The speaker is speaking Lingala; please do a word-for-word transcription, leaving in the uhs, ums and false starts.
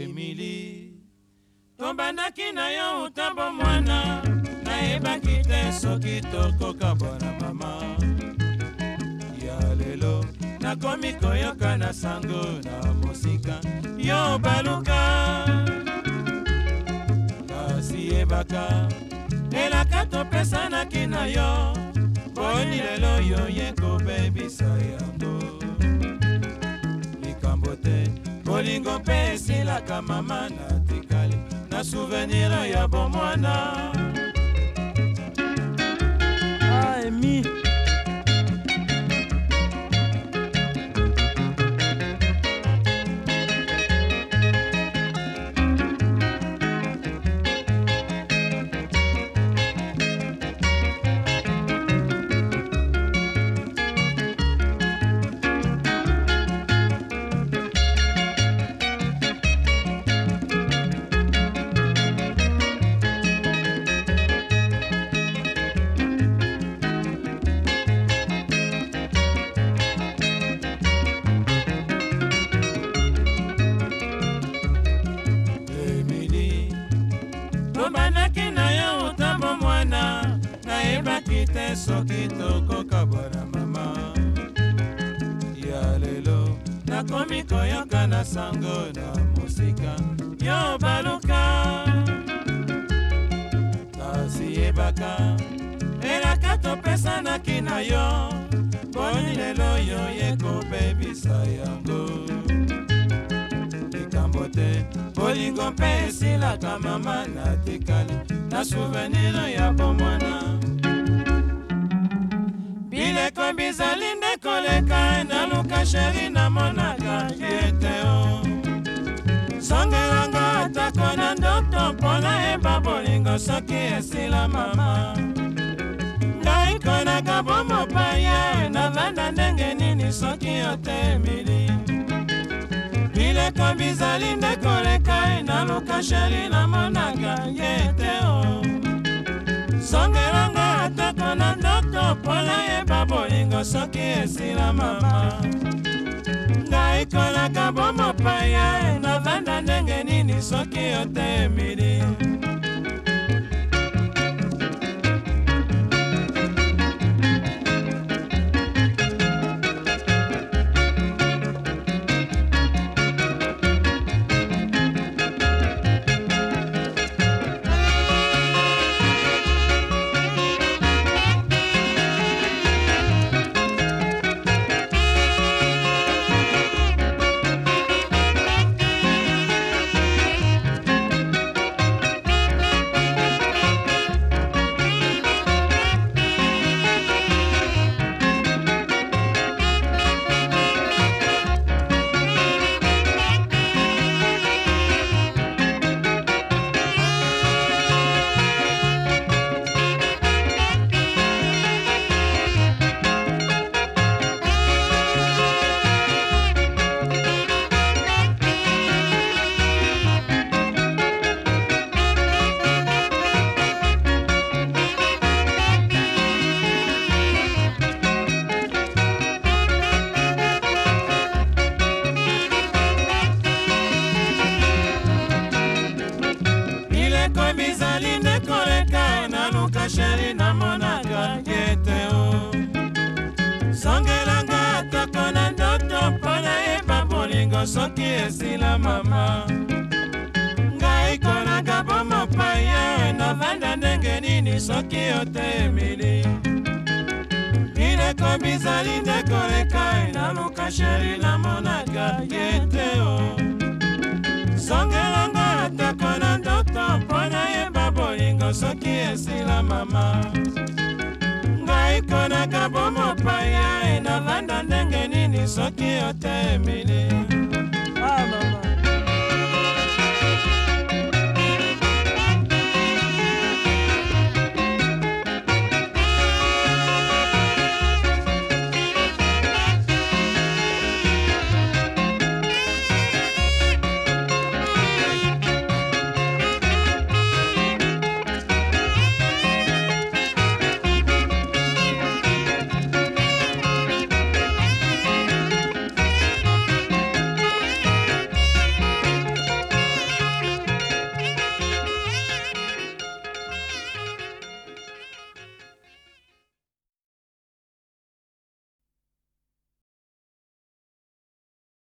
Emily, tobandaki na yo utambo mwana, nayebaki te soki tokoka bona mama. Ya lelo nakomi koyoka na sango na mosika yo baluka, kasi yebaka elaka topesanaki na yo, boni lelo yo ye kobebisa yango. Likambo te bolingo mpe esilaka mama, natikali na souvenir ya bomwana. Ah, Emi. Tobandaki na yo utambo mwana, nayebaki te soki tokoka bona mama. Ya lelo nakomi koyoka na sango na mosika yo baluka, kasi yebaka elaka topesanaki na yo, boni lelo yo ye kobebisa yango. Likambo te bolingo mpe esilaka mama, natikali na souvenir ya bomwana. Bileko bizali nde koleka, naluka sheri namonaka ye te o. Songelanga atako na ndoto mpona eba bolingo soki esila mama. Ngai konaka bomopaya, navanda ndenge nini soki yo te Emily. Bileko bizali nde koleka, naluka sheri namonaka ye te o. Songelanga atako na ndoto mpona yeba bolingo soki esila mama. Ngai konaka bomopaya, navanda ndenge nini soki yo te Emily. Bizali nde koleka, naluka sheri namonaka ye te o. Songelanga atako na ndoto mpona yeba bolingo soki esila mama. Ngai konaka bomopaya, navanda ndenge nini soki yo te Emily. Bileko bizali nde koleka, naluka sheri namonaka ye te o. Songelanga atako na ndoto mpona yeba bolingo soki esila mama. Ngai konaka bomopaya, navanda ndenge nini soki yo te Emily.